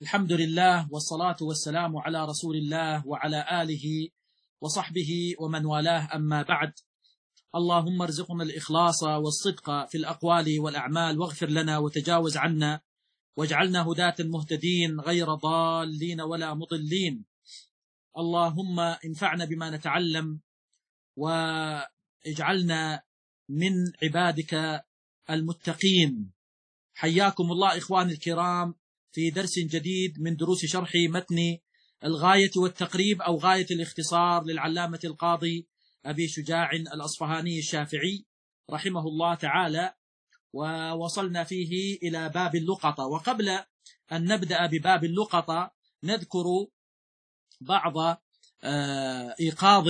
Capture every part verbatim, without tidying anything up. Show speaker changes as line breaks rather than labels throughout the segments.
الحمد لله والصلاة والسلام على رسول الله وعلى آله وصحبه ومن والاه، أما بعد. اللهم ارزقنا الإخلاص والصدق في الأقوال والأعمال، واغفر لنا وتجاوز عنا، واجعلنا هداة مهتدين غير ضالين ولا مضلين. اللهم انفعنا بما نتعلم، واجعلنا من عبادك المتقين. حياكم الله إخواني الكرام في درس جديد من دروس شرح متن الغاية والتقريب أو غاية الاختصار للعلامة القاضي أبي شجاع الأصفهاني الشافعي رحمه الله تعالى، ووصلنا فيه إلى باب اللقطة. وقبل أن نبدأ بباب اللقطة نذكر بعض إيقاظ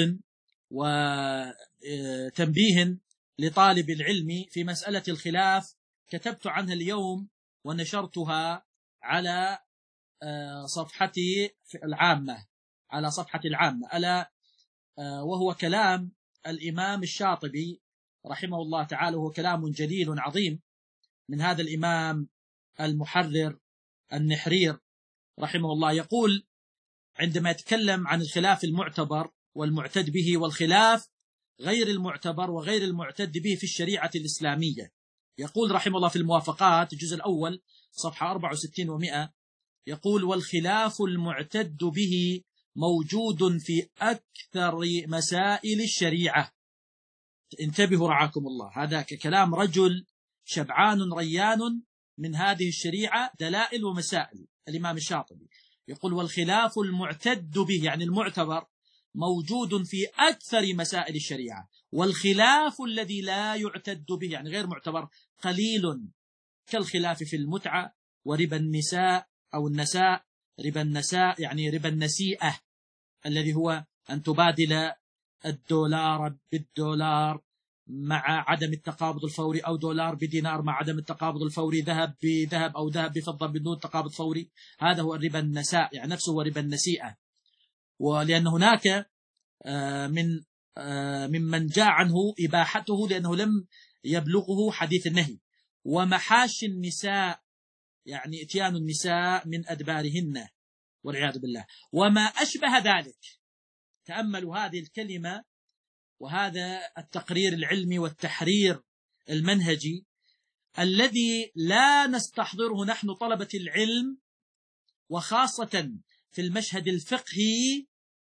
وتنبيه لطالب العلم في مسألة الخلاف، كتبت عنها اليوم ونشرتها على صفحتي العامة على صفحة العامة ألا وهو كلام الإمام الشاطبي رحمه الله تعالى، وهو كلام جليل عظيم من هذا الإمام المحرر النحرير رحمه الله. يقول عندما يتكلم عن الخلاف المعتبر والمعتد به، والخلاف غير المعتبر وغير المعتد به في الشريعة الإسلامية، يقول رحمه الله في الموافقات الجزء الأول صفحة أربعة وستين ومئة، يقول: والخلاف المعتد به موجود في أكثر مسائل الشريعة. انتبهوا رعاكم الله، هذا كلام رجل شبعان ريان من هذه الشريعة، دلائل ومسائل. الإمام الشاطبي يقول: والخلاف المعتد به يعني المعتبر موجود في أكثر مسائل الشريعة، والخلاف الذي لا يعتد به يعني غير معتبر قليل، كالخلاف في المتعة وربا النساء أو النساء، ربا النساء يعني ربا النسيئة الذي هو أن تبادل الدولار بالدولار مع عدم التقابض الفوري، أو دولار بدينار مع عدم التقابض الفوري، ذهب بذهب أو ذهب بفضة بدون تقابض فوري. هذا هو الربا النساء، يعني نفسه هو ربا النسيئة. ولأن هناك من ممن جاء عنه إباحته لأنه لم يبلغه حديث النهي. ومحاش النساء يعني اتيان النساء من أدبارهن والعياذ بالله، وما أشبه ذلك. تأملوا هذه الكلمة وهذا التقرير العلمي والتحرير المنهجي الذي لا نستحضره نحن طلبة العلم، وخاصة في المشهد الفقهي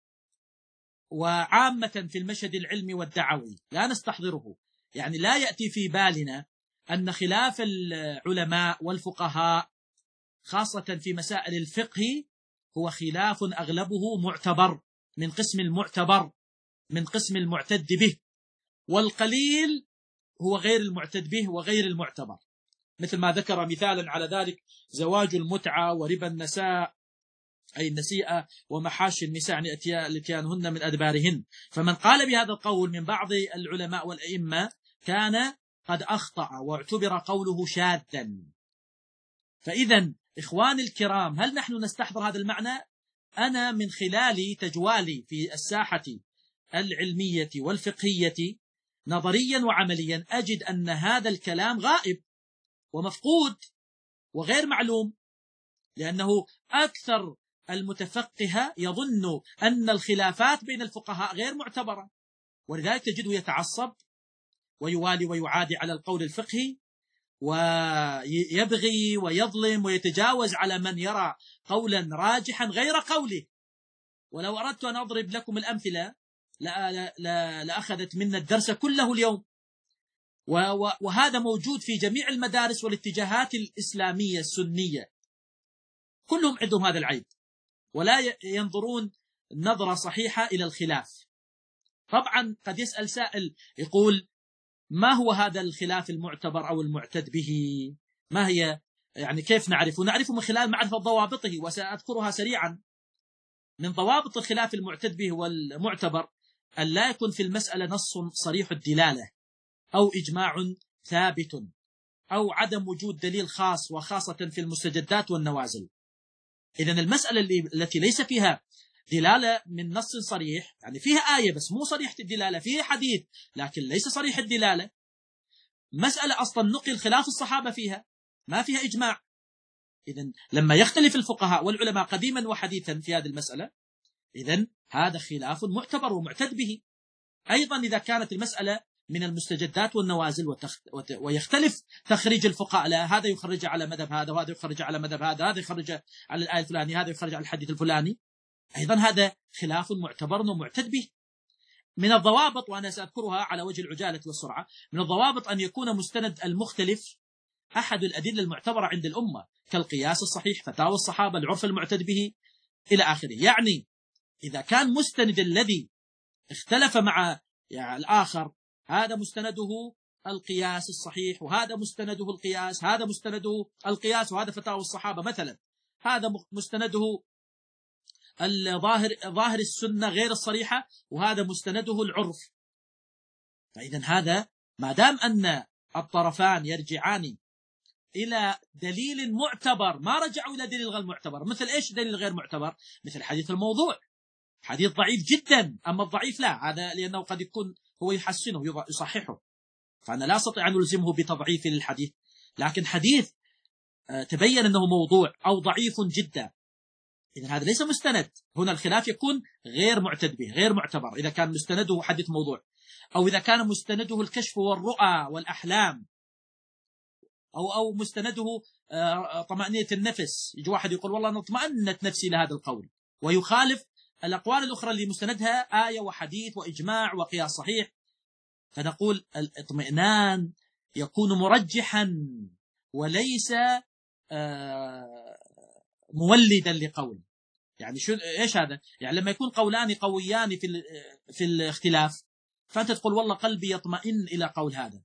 وعامة في المشهد العلمي والدعوي، لا نستحضره. يعني لا يأتي في بالنا أن خلاف العلماء والفقهاء خاصة في مسائل الفقه هو خلاف أغلبه معتبر، من قسم المعتبر من قسم المعتد به، والقليل هو غير المعتد به وغير المعتبر، مثل ما ذكر مثالا على ذلك زواج المتعة وربا النساء أي النسيئة ومحاشي النساء يعني الاتيانهن من أدبارهن. فمن قال بهذا القول من بعض العلماء والأئمة كان قد أخطأ واعتبر قوله شاذا. فإذا إخواني الكرام، هل نحن نستحضر هذا المعنى؟ أنا من خلال تجوالي في الساحة العلمية والفقهية نظريا وعمليا أجد أن هذا الكلام غائب ومفقود وغير معلوم، لأنه أكثر المتفقه يظن أن الخلافات بين الفقهاء غير معتبرة، ولذلك تجده يتعصب ويوالي ويعادي على القول الفقهي، ويبغي ويظلم ويتجاوز على من يرى قولا راجحا غير قوله. ولو أردت أن أضرب لكم الأمثلة لأخذت منا الدرس كله اليوم. وهذا موجود في جميع المدارس والاتجاهات الإسلامية السنية، كلهم عندهم هذا العيب، ولا ينظرون نظرة صحيحة إلى الخلاف. طبعا قد يسأل سائل يقول: ما هو هذا الخلاف المعتبر أو المعتد به؟ ما هي يعني كيف نعرفه؟ نعرفه من خلال معرفة ضوابطه، وسأذكرها سريعا. من ضوابط الخلاف المعتد به والمعتبر أن لا يكون في المسألة نص صريح الدلالة أو إجماع ثابت أو عدم وجود دليل خاص، وخاصة في المستجدات والنوازل. إذن المسألة التي ليس فيها دلالة من نص صريح، يعني فيها آية بس مو صريحة الدلالة، فيها حديث لكن ليس صريح الدلالة، مسألة أصلا نقل خلاف الصحابة فيها، ما فيها إجماع، إذن لما يختلف الفقهاء والعلماء قديما وحديثا في هذه المسألة، إذن هذا خلاف معتبر ومعتد به. أيضا إذا كانت المسألة من المستجدات والنوازل وتخ... وت... ويختلف تخريج الفقهاء لها، هذا يخرج على مذهب هذا وهذا يخرج على مذهب هذا، هذا يخرج على الآية الفلانية، هذا يخرج على الحديث الفلاني، أيضا هذا خلاف معتبر ومعتد به. من الضوابط، وأنا سأذكرها على وجه العجالة والسرعة، من الضوابط أن يكون مستند المختلف أحد الأدلة المعتبرة عند الأمة كالقياس الصحيح، فتاوى الصحابة، العرف المعتد به إلى آخره. يعني إذا كان مستند الذي اختلف مع يعني الآخر، هذا مستنده القياس الصحيح وهذا مستنده القياس، هذا مستنده القياس وهذا فتاوى الصحابة مثلا، هذا مستنده الظاهر ظاهر السنة غير الصريحة وهذا مستنده العرف، فإذا هذا ما دام أن الطرفان يرجعان إلى دليل معتبر ما رجعوا إلى دليل غير معتبر. مثل إيش دليل غير معتبر؟ مثل حديث الموضوع، حديث ضعيف جدا، أما الضعيف لا، هذا لأنه قد يكون هو يحسنه يصححه، فأنا لا أستطيع أن ألزمه بتضعيف للحديث، لكن حديث تبين أنه موضوع أو ضعيف جدا، إذن هذا ليس مستند. هنا الخلاف يكون غير معتد به، غير معتبر، إذا كان مستنده حديث موضوع، أو إذا كان مستنده الكشف والرؤى والأحلام، أو أو مستنده طمأنينة النفس. يجي واحد يقول والله أنا اطمأنت نفسي لهذا القول، ويخالف الأقوال الأخرى اللي مستندها آية وحديث وإجماع وقياس صحيح، فنقول الاطمئنان يكون مرجحا وليس مولدا لقول. يعني شو ايش هذا؟ يعني لما يكون قولان قويان في في الاختلاف، فأنت تقول والله قلبي يطمئن إلى قول هذا،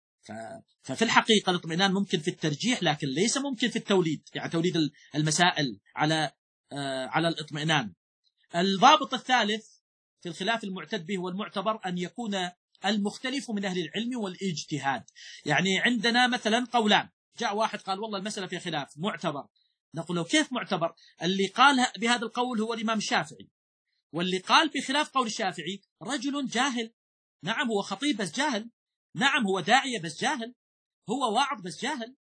ففي الحقيقة الاطمئنان ممكن في الترجيح لكن ليس ممكن في التوليد، يعني توليد المسائل على على الاطمئنان. الضابط الثالث في الخلاف المعتد به والمعتبر أن يكون المختلف من أهل العلم والاجتهاد. يعني عندنا مثلا قولان، جاء واحد قال والله المسألة في خلاف معتبر، نقول له كيف معتبر؟ اللي قال بهذا القول هو الإمام الشافعي، واللي قال بخلاف قول الشافعي رجل جاهل. نعم هو خطيب بس جاهل، نعم هو داعية بس جاهل، هو واعظ بس جاهل،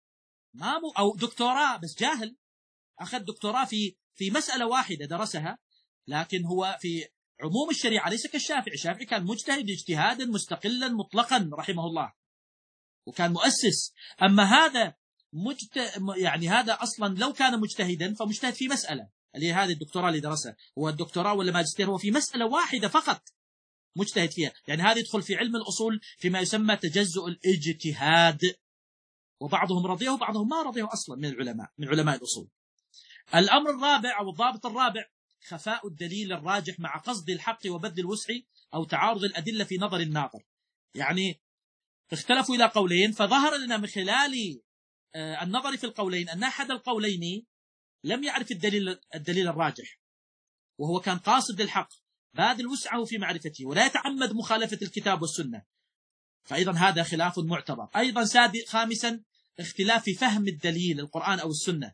ما مو أو دكتوراه بس جاهل، أخذ دكتوراه في في مسألة واحدة درسها، لكن هو في عموم الشريعة ليس كالشافعي. الشافعي كان مجتهد اجتهادا مستقلا مطلقا رحمه الله، وكان مؤسس. أما هذا مجت... يعني هذا أصلا لو كان مجتهدا فمجتهد في مسألة، اللي هذه الدكتوراه اللي درسها، هو الدكتوراه ولا ماجستير هو في مسألة واحدة فقط مجتهد فيها. يعني هذا يدخل في علم الأصول فيما يسمى تجزؤ الاجتهاد، وبعضهم رضيه وبعضهم ما رضيه أصلا من العلماء من علماء الأصول. الأمر الرابع أو الضابط الرابع خفاء الدليل الراجح مع قصد الحق وبذل الوسع أو تعارض الأدلة في نظر الناظر. يعني اختلفوا إلى قولين، فظهر لنا من خلال النظر في القولين أن أحد القولين لم يعرف الدليل الدليل الراجح، وهو كان قاصد للحق باذل وسعه في معرفته ولا يتعمد مخالفة الكتاب والسنة، فأيضا هذا خلاف معتبر. أيضا خامسا اختلاف في فهم الدليل القرآن أو السنة،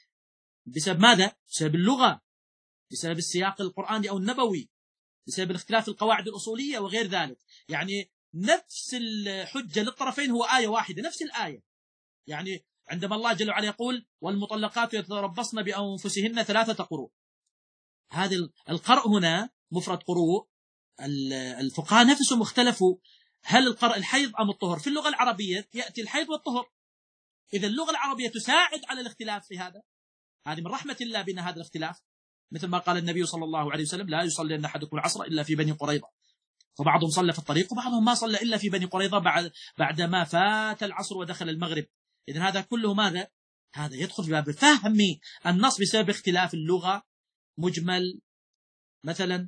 بسبب ماذا؟ بسبب اللغة، بسبب السياق القرآني أو النبوي، بسبب الاختلاف القواعد الأصولية وغير ذلك. يعني نفس الحجة للطرفين هو آية واحدة، نفس الآية. يعني عندما الله جل وعلا يقول والمطلقات يتربصن بأنفسهن ثلاثة قروء، هذا القرء هنا مفرد قروء، الفقهاء نفسهم اختلفوا هل القرء الحيض أم الطهر. في اللغة العربية يأتي الحيض والطهر، إذا اللغة العربية تساعد على الاختلاف في هذا. هذه من رحمة الله بنا هذا الاختلاف، مثل ما قال النبي صلى الله عليه وسلم لا يصلي أن أحدكم العصر إلا في بني قريظة، فبعضهم صلى في الطريق وبعضهم ما صلى إلا في بني قريظة بعد بعدما فات العصر ودخل المغرب. إذن هذا كله ماذا؟ هذا يدخل في باب فهم النص بسبب اختلاف اللغة، مجمل مثلا،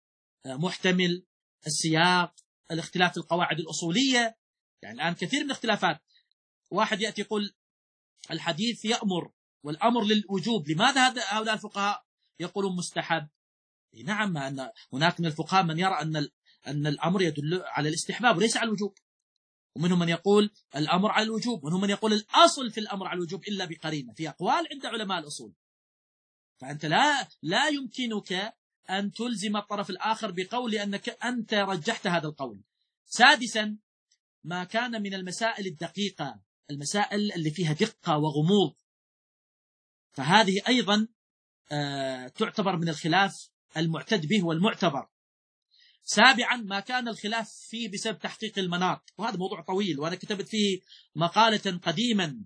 محتمل، السياق، الاختلاف في القواعد الأصولية. يعني الآن كثير من الاختلافات، واحد يأتي يقول الحديث يأمر والأمر للوجوب، لماذا هؤلاء الفقهاء يقولون مستحب؟ نعم أن هناك من الفقهاء من يرى أن أن الأمر يدل على الاستحباب وليس على الوجوب، ومنهم من يقول الأمر على الوجوب، ومنهم من يقول الأصل في الأمر على الوجوب إلا بقرينة، في أقوال عند علماء الأصول. فأنت لا لا يمكنك أن تلزم الطرف الآخر بقول أنك أنت رجحت هذا القول. سادسا ما كان من المسائل الدقيقة، المسائل اللي فيها دقة وغموض، فهذه أيضا تعتبر من الخلاف المعتد به والمعتبر. سابعا ما كان الخلاف فيه بسبب تحقيق المناط، وهذا موضوع طويل وأنا كتبت فيه مقالة قديما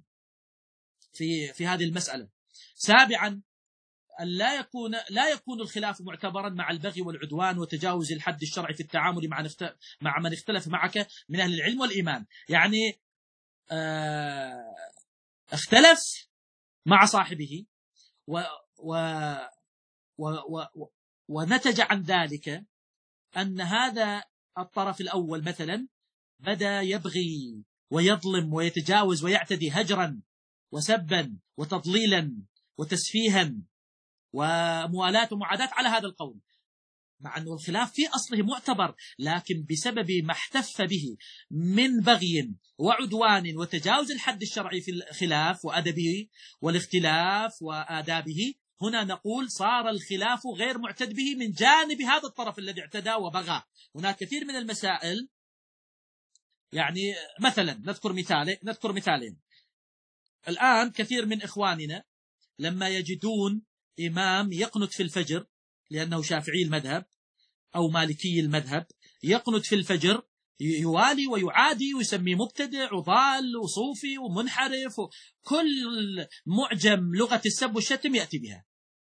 في في هذه المسألة. سابعا لا يكون لا يكون الخلاف معتبرا مع البغي والعدوان وتجاوز الحد الشرعي في التعامل مع مع من اختلف معك من أهل العلم والإيمان. يعني آه اختلف مع صاحبه و و و و ونتج عن ذلك أن هذا الطرف الأول مثلا بدأ يبغي ويظلم ويتجاوز ويعتدي هجرا وسبا وتضليلا وتسفيها وموالاة ومعاداة على هذا القول، مع أن الخلاف في أصله معتبر، لكن بسبب ما احتف به من بغي وعدوان وتجاوز الحد الشرعي في الخلاف وأدبه والاختلاف وآدابه، هنا نقول صار الخلاف غير معتد به من جانب هذا الطرف الذي اعتدى وبغى. هناك كثير من المسائل، يعني مثلا نذكر مثال نذكر مثالين. الآن كثير من إخواننا لما يجدون إمام يقنت في الفجر لأنه شافعي المذهب أو مالكي المذهب، يقنت في الفجر يوالي ويعادي ويسمي مبتدع وضال وصوفي ومنحرف وكل معجم لغة السب والشتم يأتي بها،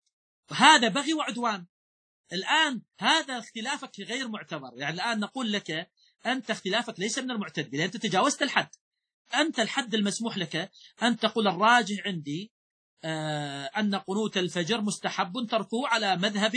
هذا بغي وعدوان. الآن هذا اختلافك غير معتبر، يعني الآن نقول لك أنت اختلافك ليس من المعتد به، أنت تجاوزت الحد. أنت الحد المسموح لك أن تقول الراجح عندي آه أن قنوت الفجر مستحب تركوه على مذهب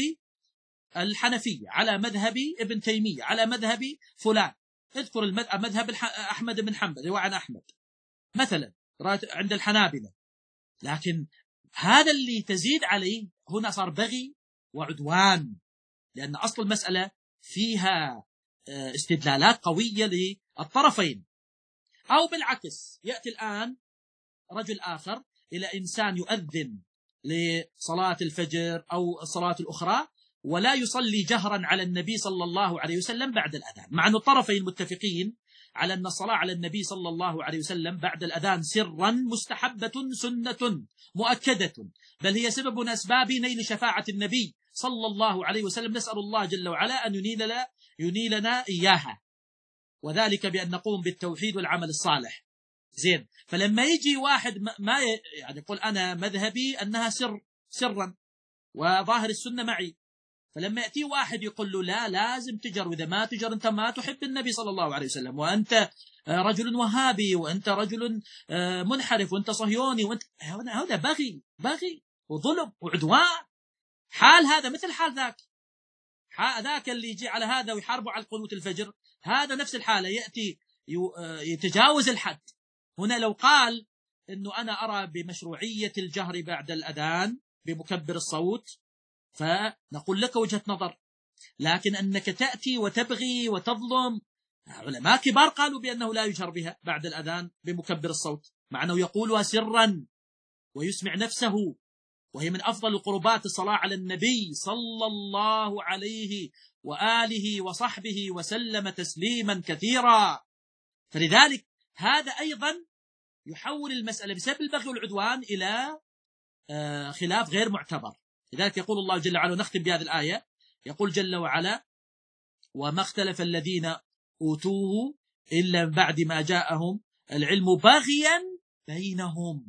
الحنفية، على مذهب ابن تيمية، على مذهب فلان، اذكر المذهب أحمد بن حنبل رواية عن أحمد مثلا عند الحنابلة. لكن هذا اللي تزيد عليه هنا صار بغي وعدوان، لأن أصل المسألة فيها استدلالات قوية للطرفين. أو بالعكس، يأتي الآن رجل آخر إلى إنسان يؤذن لصلاة الفجر أو الصلاة الأخرى ولا يصلي جهرا على النبي صلى الله عليه وسلم بعد الأذان، مع أن الطرفين متفقين على أن الصلاة على النبي صلى الله عليه وسلم بعد الأذان سرا مستحبة سنة مؤكدة، بل هي سبب من أسباب نيل شفاعة النبي صلى الله عليه وسلم، نسأل الله جل وعلا أن ينيل ينيلنا إياها، وذلك بأن نقوم بالتوحيد والعمل الصالح. زين، فلما يجي واحد ما يعني يقول أنا مذهبي أنها سر سرا وظاهر السنة معي، فلما يأتي واحد يقول له لا لازم تجر، وإذا ما تجر أنت ما تحب النبي صلى الله عليه وسلم، وأنت رجل وهابي، وأنت رجل منحرف، وأنت صهيوني، وأنت هذا بغي بغي وظلم وعدوان. حال هذا مثل حال ذاك، ذاك اللي يجي على هذا ويحاربه على قنوت الفجر، هذا نفس الحالة، يأتي يتجاوز الحد. هنا لو قال إنه أنا أرى بمشروعية الجهر بعد الأذان بمكبر الصوت فنقول لك وجهة نظر، لكن أنك تأتي وتبغي وتظلم، علماء كبار قالوا بأنه لا يجهر بها بعد الأذان بمكبر الصوت، مع أنه يقولها سرا ويسمع نفسه، وهي من أفضل القربات الصلاة على النبي صلى الله عليه وآله وصحبه وسلم تسليما كثيرا. فلذلك هذا أيضا يحول المسألة بسبب البغي والعدوان إلى خلاف غير معتبر. لذلك يقول الله جل وعلا، ونختم بهذه الآية، يقول جل وعلا وما اختلف الذين أوتوه إلا من بعد ما جاءهم العلم بغيا بينهم.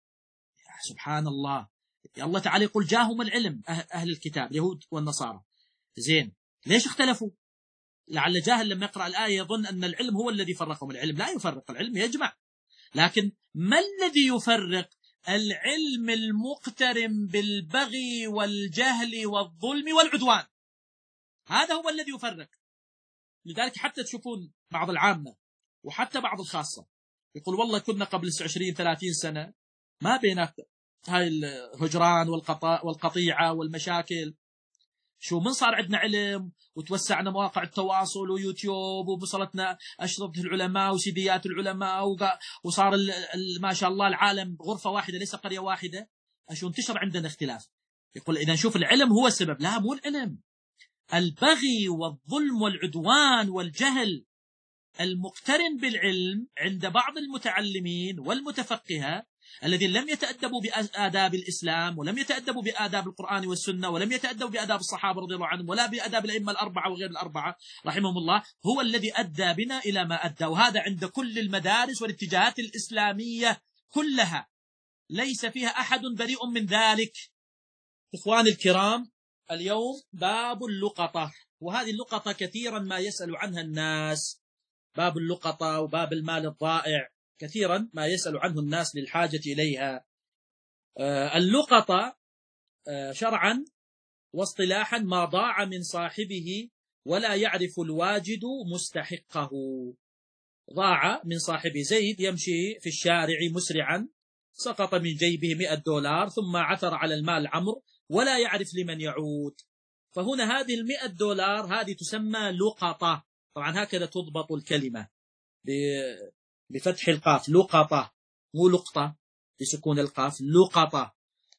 سبحان الله، الله تعالى يقول جاءهم العلم، أهل الكتاب اليهود والنصارى. زين، ليش اختلفوا؟ لعل جاهل لما يقرأ الآية يظن أن العلم هو الذي فرقهم. العلم لا يفرق، العلم يجمع. لكن ما الذي يفرق؟ العلم المقترن بالبغي والجهل والظلم والعدوان، هذا هو الذي يفرق. لذلك حتى تشوفون بعض العامة وحتى بعض الخاصة يقول والله كنا قبل عشرين ثلاثين سنة ما بينك هاي الهجران والقطيعة والمشاكل، شو من صار عندنا علم وتوسعنا مواقع التواصل ويوتيوب ووصلتنا أشرطة العلماء وسيديات العلماء وصار ما شاء الله العالم غرفة واحدة ليس قرية واحدة، أشو انتشر عندنا اختلاف. يقول إذا نشوف العلم هو السبب، لا مو العلم، البغي والظلم والعدوان والجهل المقترن بالعلم عند بعض المتعلمين والمتفقهة الذين لم يتأدبوا بآداب الإسلام ولم يتأدبوا بآداب القرآن والسنة ولم يتأدبوا بآداب الصحابة رضي الله عنهم ولا بآداب الأئمة الأربعة وغير الأربعة رحمهم الله، هو الذي أدى بنا إلى ما أدى. وهذا عند كل المدارس والاتجاهات الإسلامية كلها، ليس فيها أحد بريء من ذلك. إخواني الكرام، اليوم باب اللقطة، وهذه اللقطة كثيرا ما يسأل عنها الناس، باب اللقطة وباب المال الضائع كثيرا ما يسأل عنه الناس للحاجة إليها. اللقطة شرعا واصطلاحا ما ضاع من صاحبه ولا يعرف الواجد مستحقه. ضاع من صاحبه، زيد يمشي في الشارع مسرعا، سقط من جيبه مئة دولار ثم عثر على المال عمرو ولا يعرف لمن يعود، فهنا هذه المئة دولار هذه تسمى لقطة. طبعا هكذا تضبط الكلمة بفتح القاف، لقطة، مو لقطة بسكون القاف، لقطة،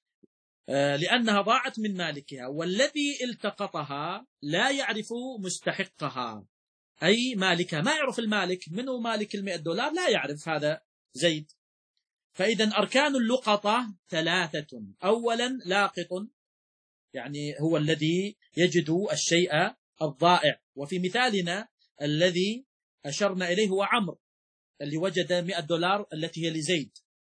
لأنها ضاعت من مالكها، والذي التقطها لا يعرف مستحقها، أي مالكها، ما يعرف المالك، منه مالك المئة دولار لا يعرف، هذا زيد. فإذا أركان اللقطة ثلاثة: أولا لاقط، يعني هو الذي يجد الشيء الضائع، وفي مثالنا الذي أشرنا إليه هو عمرو اللي وجد مئة دولار التي هي لزيد.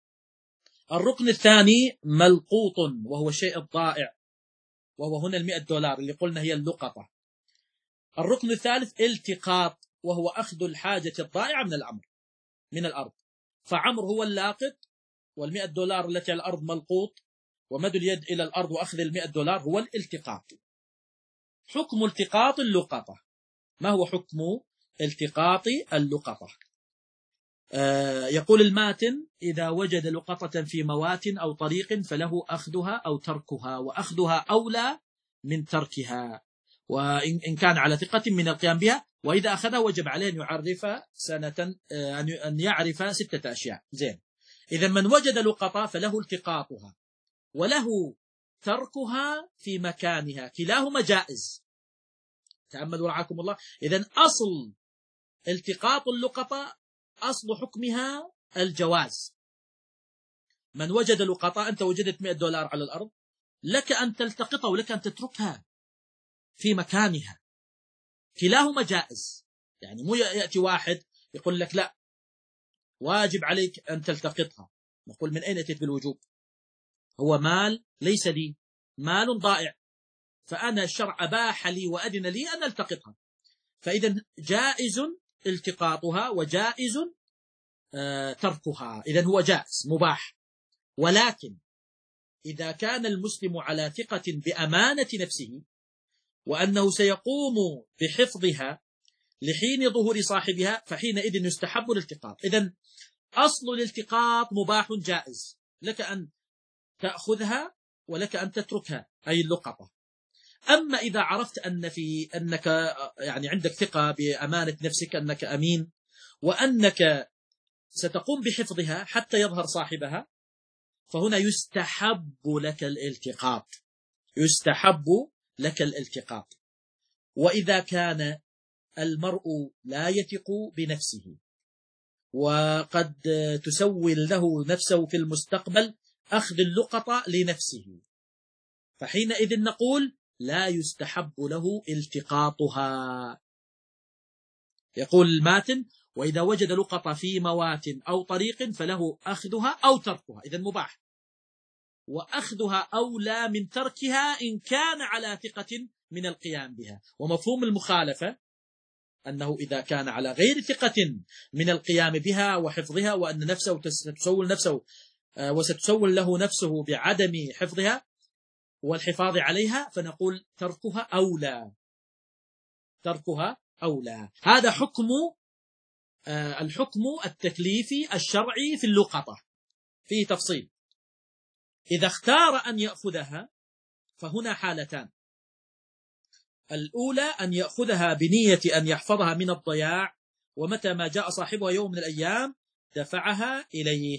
الركن الثاني ملقوط، وهو الشيء الضائع، وهو هنا المئة دولار اللي قلنا هي اللقطة. الركن الثالث التقاط، وهو أخذ الحاجة الضائعة من الأمر من الأرض. فعمرو هو اللاقط، والمئة دولار التي على الأرض ملقوط، ومد اليد إلى الأرض وأخذ المئة دولار هو الالتقاط. حكم التقاط اللقطة، ما هو حكم التقاط اللقطة؟ آه يقول الماتن: إذا وجد لقطة في موات أو طريق فله أخذها أو تركها، وأخذها أولى من تركها، وإن كان على ثقة من القيام بها، وإذا أخذها وجب عليه أن يعرف سنة آه أن يعرف ستة أشياء. زين، إذا من وجد لقطة فله التقاطها وله تركها في مكانها، كلاهما جائز. تأملوا رعاكم الله. إذن أصل التقاط اللقطة أصل حكمها الجواز. من وجد لقطة، أنت وجدت مئة دولار على الأرض، لك أن تلتقطها ولك أن تتركها في مكانها، كلاهما جائز. يعني مو يأتي واحد يقول لك لا واجب عليك أن تلتقطها، نقول من أين أتيت بالوجوب؟ هو مال ليس لي، مال ضائع، فأنا الشرع أباح لي وأذن لي أن التقطها، فإذا جائز التقاطها وجائز آه تركها، إذا هو جائز مباح. ولكن إذا كان المسلم على ثقة بأمانة نفسه وأنه سيقوم بحفظها لحين ظهور صاحبها، فحينئذ يستحب الالتقاط. إذا أصل الالتقاط مباح جائز، لك أن تأخذها ولك أن تتركها، أي اللقطة. أما إذا عرفت أن في أنك يعني عندك ثقة بأمانة نفسك، أنك أمين، وأنك ستقوم بحفظها حتى يظهر صاحبها، فهنا يستحب لك الالتقاط، يستحب لك الالتقاط. وإذا كان المرء لا يثق بنفسه وقد تسول له نفسه في المستقبل أخذ اللقطة لنفسه، فحينئذ نقول لا يستحب له التقاطها. يقول الماتن: وإذا وجد لقطة في موات أو طريق فله أخذها أو تركها، إذن مباح، وأخذها أولى من تركها إن كان على ثقة من القيام بها. ومفهوم المخالفة أنه إذا كان على غير ثقة من القيام بها وحفظها، وأن نفسه ستسول نفسه وستسول له نفسه بعدم حفظها والحفاظ عليها، فنقول تركها أولى، تركها أولى. هذا حكم الحكم التكليفي الشرعي في اللقطة، فيه تفصيل. إذا اختار أن يأخذها فهنا حالتان: الأولى أن يأخذها بنية أن يحفظها من الضياع، ومتى ما جاء صاحبها يوم من الأيام دفعها إليه.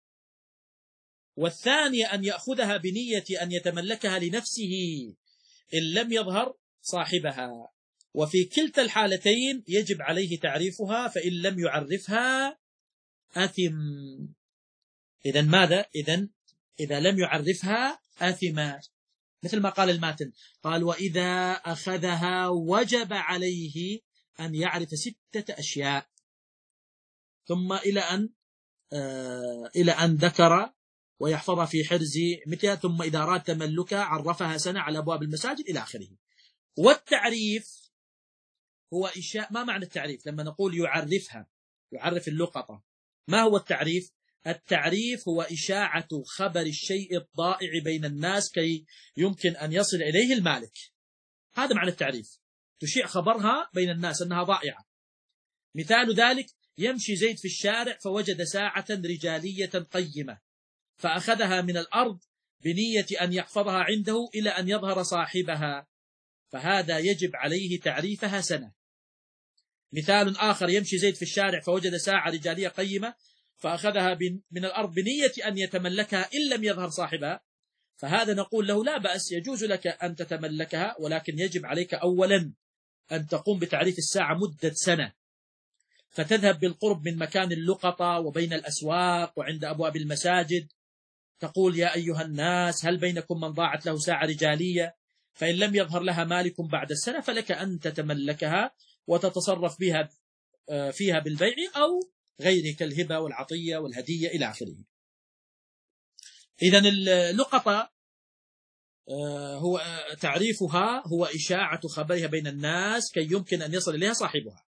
والثانية أن يأخذها بنية أن يتملكها لنفسه إن لم يظهر صاحبها، وفي كلتا الحالتين يجب عليه تعريفها، فإن لم يعرفها أثم. إذا ماذا؟ إذا إذا لم يعرفها آثم، مثل ما قال الماتن، قال وإذا أخذها وجب عليه أن يعرف ستة أشياء، ثم إلى أن آه إلى أن ذكر ويحفظها في حرز مثلها، ثم إذا أراد تملكها عرفها سنة على أبواب المساجد إلى آخره. والتعريف هو إشاء. ما معنى التعريف؟ لما نقول يعرفها، يعرف اللقطة، ما هو التعريف؟ التعريف هو إشاعة خبر الشيء الضائع بين الناس كي يمكن أن يصل إليه المالك. هذا معنى التعريف، تشيع خبرها بين الناس أنها ضائعة. مثال ذلك: يمشي زيد في الشارع فوجد ساعة رجالية قيمة فأخذها من الأرض بنية أن يحفظها عنده إلى أن يظهر صاحبها، فهذا يجب عليه تعريفها سنة. مثال آخر: يمشي زيد في الشارع فوجد ساعة رجالية قيمة فأخذها من الأرض بنية أن يتملكها إن لم يظهر صاحبها، فهذا نقول له لا بأس، يجوز لك أن تتملكها، ولكن يجب عليك أولا أن تقوم بتعريف الساعة مدة سنة، فتذهب بالقرب من مكان اللقطة وبين الأسواق وعند أبواب المساجد، تقول: يا أيها الناس، هل بينكم من ضاعت له ساعة رجالية؟ فإن لم يظهر لها مالك بعد السنة فلك أن تتملكها وتتصرف بها فيها بالبيع أو غيره كالهبة والعطية والهدية إلى آخره. إذن اللقطة هو تعريفها هو إشاعة خبرها بين الناس كي يمكن أن يصل إليها صاحبها.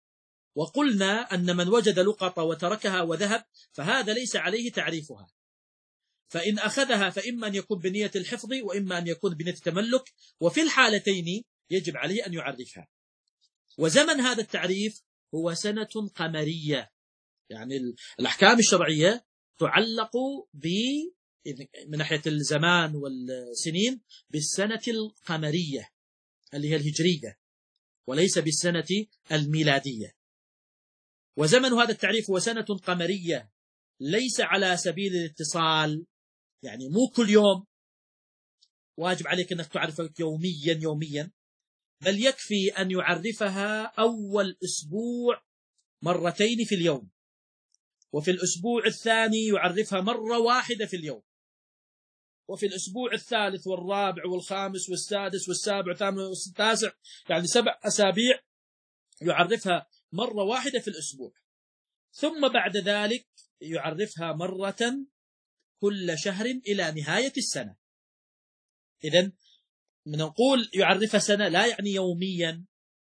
وقلنا أن من وجد لقطة وتركها وذهب فهذا ليس عليه تعريفها، فإن أخذها فإما أن يكون بنية الحفظ وإما أن يكون بنية التملك، وفي الحالتين يجب عليه أن يعرفها. وزمن هذا التعريف هو سنة قمرية، يعني الأحكام الشرعية تعلق ب من ناحية الزمان والسنين بالسنة القمرية اللي هي الهجرية، وليس بالسنة الميلادية. وزمن هذا التعريف هو سنة قمرية، ليس على سبيل الاتصال، يعني مو كل يوم واجب عليك أنك تعرفها يوميا يوميا، بل يكفي أن يعرفها أول أسبوع مرتين في اليوم، وفي الأسبوع الثاني يعرفها مرة واحدة في اليوم، وفي الأسبوع الثالث والرابع والخامس والسادس والسابع والثامن والتاسع، يعني سبع أسابيع يعرفها مرة واحدة في الأسبوع، ثم بعد ذلك يعرفها مرة كل شهر إلى نهاية السنة. إذن نقول يعرفها سنة لا يعني يوميا،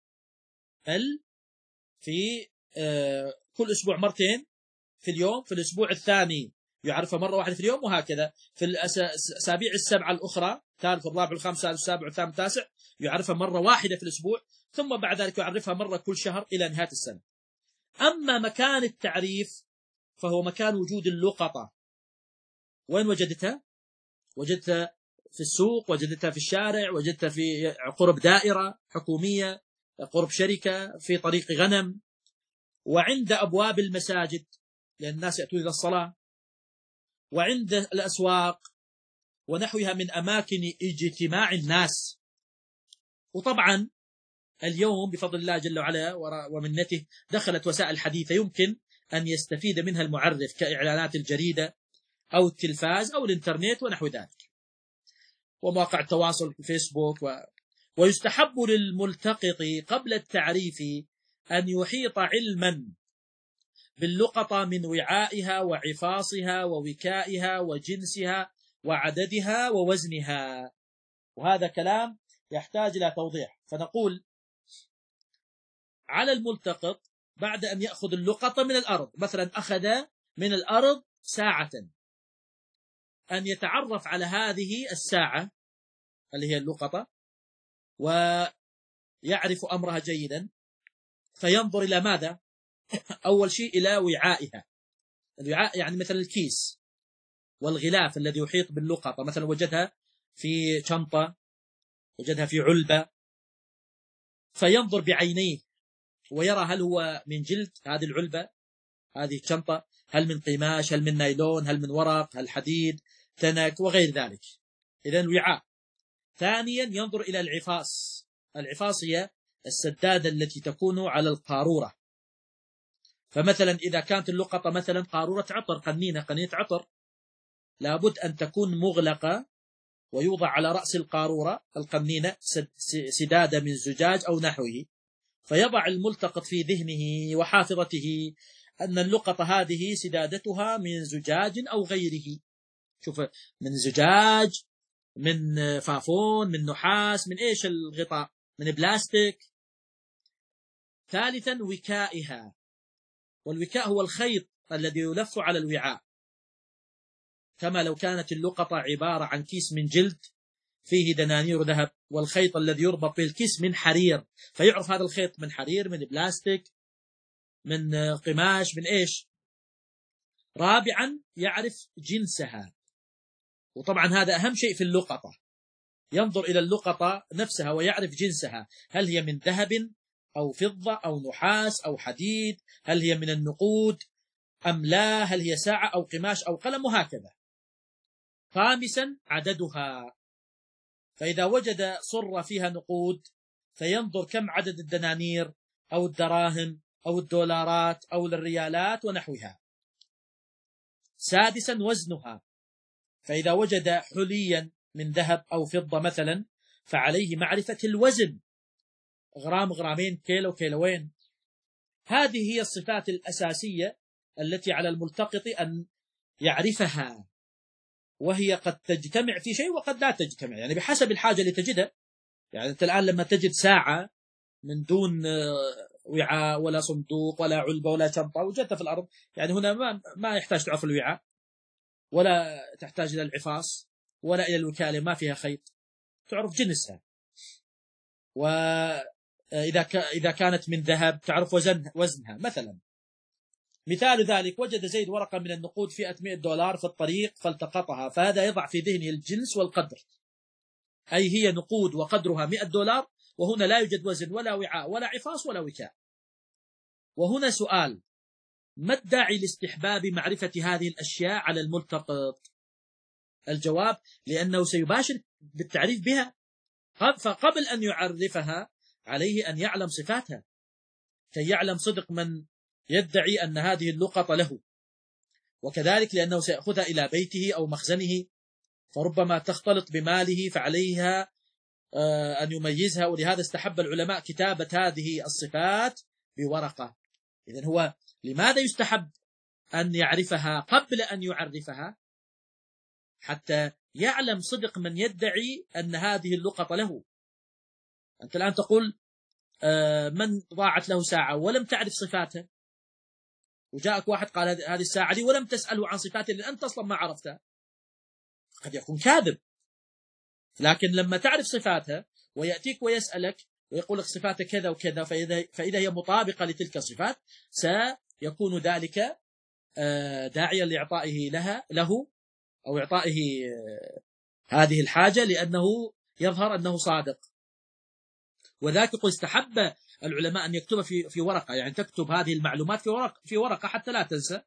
بل في كل أسبوع مرتين في اليوم، في الأسبوع الثاني يعرفها مرة واحدة في اليوم، وهكذا في الأسابيع السبعة الأخرى، الثالث والرابع والخامس والسادس والسابع والثامن والتاسع، يعرفها مرة واحدة في الأسبوع، ثم بعد ذلك يعرفها مرة كل شهر إلى نهاية السنة. أما مكان التعريف فهو مكان وجود اللقطة. وين وجدتها؟ وجدتها في السوق، وجدتها في الشارع، وجدتها في قرب دائرة حكومية، قرب شركة، في طريق غنم، وعند أبواب المساجد لأن الناس يأتون إلى الصلاة، وعند الأسواق ونحوها من أماكن اجتماع الناس. وطبعا اليوم بفضل الله جل وعلا ومنته دخلت وسائل حديثة يمكن أن يستفيد منها المعرف كإعلانات الجريدة أو التلفاز أو الإنترنت ونحو ذلك، ومواقع التواصل فيسبوك و... ويستحب للملتقط قبل التعريف أن يحيط علما باللقطة من وعائها وعفاصها ووكائها وجنسها وعددها ووزنها. وهذا كلام يحتاج إلى توضيح، فنقول على الملتقط بعد أن يأخذ اللقطة من الأرض، مثلا أخذ من الأرض ساعة، أن يتعرف على هذه الساعة اللي هي اللقطة ويعرف أمرها جيدا، فينظر إلى ماذا؟ أول شيء إلى وعائها. الوعاء يعني مثل الكيس والغلاف الذي يحيط باللقطة، مثلا وجدها في شنطة، وجدها في علبة، فينظر بعينيه ويرى هل هو من جلد هذه العلبة، هذه الشنطة، هل من قماش، هل من نايلون، هل من ورق، هل حديد، تنك وغير ذلك. إذن الوعاء. ثانيا ينظر إلى العفاص. العفاص هي السدادة التي تكون على القارورة، فمثلا إذا كانت اللقطة مثلا قارورة عطر، قنينة قنينة عطر، لابد أن تكون مغلقة ويوضع على رأس القارورة القنينة سدادة من زجاج أو نحوه، فيضع الملتقط في ذهنه وحافظته أن اللقطة هذه سدادتها من زجاج أو غيره. شوف، من زجاج، من فافون، من نحاس، من إيش الغطاء؟ من بلاستيك. ثالثا وكائها، والوكاء هو الخيط الذي يلف على الوعاء، كما لو كانت اللقطة عبارة عن كيس من جلد فيه دنانير ذهب، والخيط الذي يربط به الكيس من حرير، فيعرف هذا الخيط من حرير، من بلاستيك، من قماش، من إيش. رابعا يعرف جنسها، وطبعا هذا أهم شيء في اللقطة، ينظر إلى اللقطة نفسها ويعرف جنسها، هل هي من ذهب أو فضة أو نحاس أو حديد، هل هي من النقود أم لا، هل هي ساعة أو قماش أو قلم، وهكذا. خامسا عددها، فإذا وجد صرة فيها نقود فينظر كم عدد الدنانير أو الدراهم أو الدولارات أو الريالات ونحوها. سادسا وزنها، فإذا وجد حليا من ذهب أو فضة مثلا فعليه معرفة الوزن، غرام، غرامين، كيلو، كيلوين. هذه هي الصفات الأساسية التي على الملتقط أن يعرفها، وهي قد تجتمع في شيء وقد لا تجتمع، يعني بحسب الحاجة اللي تجدها. يعني أنت الآن لما تجد ساعة من دون وعاء ولا صندوق ولا علبة ولا شنطة وجدتها في الأرض، يعني هنا ما ما يحتاج تعرف الوعاء ولا تحتاج إلى العفاص ولا إلى الوكالة، ما فيها خيط، تعرف جنسها. وإذا إذا كانت من ذهب تعرف وزن وزنها مثلا. مثال ذلك: وجد زيد ورقة من النقود فئة مئة دولار في الطريق فالتقطها، فهذا يضع في ذهنه الجنس والقدر، أي هي نقود وقدرها مئة دولار، وهنا لا يوجد وزن ولا وعاء ولا عفاص ولا وكاء. وهنا سؤال: ما الداعي لاستحباب معرفة هذه الأشياء على الملتقط؟ الجواب: لأنه سيباشر بالتعريف بها، فقبل أن يعرفها عليه أن يعلم صفاتها كي يعلم صدق من يدعي أن هذه اللقطة له، وكذلك لأنه سيأخذها إلى بيته أو مخزنه، فربما تختلط بماله، فعليها أن يميزها. ولهذا استحب العلماء كتابة هذه الصفات بورقة. إذن هو لماذا يستحب أن يعرفها قبل أن يعرفها؟ حتى يعلم صدق من يدعي أن هذه اللقطة له. أنت الآن تقول من ضاعت له ساعة ولم تعرف صفاتها، وجاءك واحد قال هذه الساعة لي ولم تسأله عن صفاتها لأن أنت أصلا ما عرفتها، قد يكون كاذب. لكن لما تعرف صفاتها ويأتيك ويسألك ويقول لك صفاتها كذا وكذا، فإذا, فإذا هي مطابقة لتلك الصفات سيكون ذلك داعيا لإعطائه لها له أو إعطائه هذه الحاجة، لأنه يظهر أنه صادق. وذاك استحب العلماء أن يكتب في في ورقة، يعني تكتب هذه المعلومات في ورقة في ورقة حتى لا تنسى.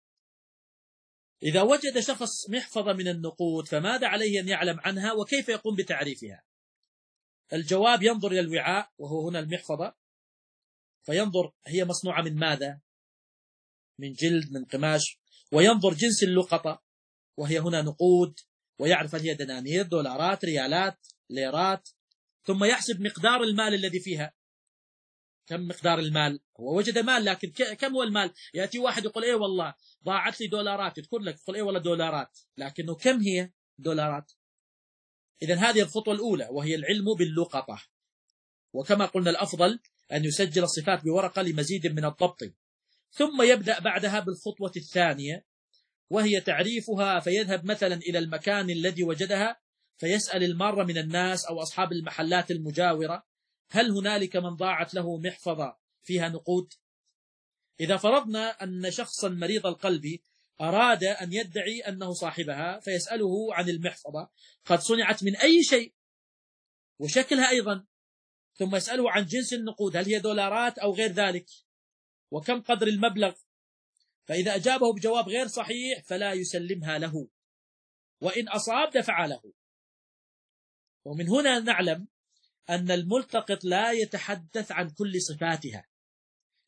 إذا وجد شخص محفظة من النقود فماذا عليه أن يعلم عنها وكيف يقوم بتعريفها؟ الجواب: ينظر إلى الوعاء وهو هنا المحفظة، فينظر هي مصنوعة من ماذا؟ من جلد، من قماش، وينظر جنس اللقطة وهي هنا نقود، ويعرف هل هي دنانير، دولارات، ريالات، ليرات، ثم يحسب مقدار المال الذي فيها. كم مقدار المال؟ هو وجد مال، لكن كم هو المال؟ يأتي واحد يقول إيه والله ضاعت لي دولارات، يذكر لك يقول إيه والله دولارات، لكنه كم هي دولارات؟ إذن هذه الخطوة الأولى وهي العلم باللقطة. وكما قلنا الأفضل أن يسجل الصفات بورقة لمزيد من الضبط، ثم يبدأ بعدها بالخطوة الثانية وهي تعريفها، فيذهب مثلا إلى المكان الذي وجدها فيسأل المارة من الناس أو أصحاب المحلات المجاورة: هل هنالك من ضاعت له محفظة فيها نقود؟ إذا فرضنا أن شخصا مريض القلب أراد أن يدعي أنه صاحبها فيسأله عن المحفظة، قد صنعت من أي شيء وشكلها أيضا، ثم يسأله عن جنس النقود، هل هي دولارات أو غير ذلك، وكم قدر المبلغ. فإذا أجابه بجواب غير صحيح فلا يسلمها له، وإن أصاب دفع له. ومن هنا نعلم أن الملتقط لا يتحدث عن كل صفاتها،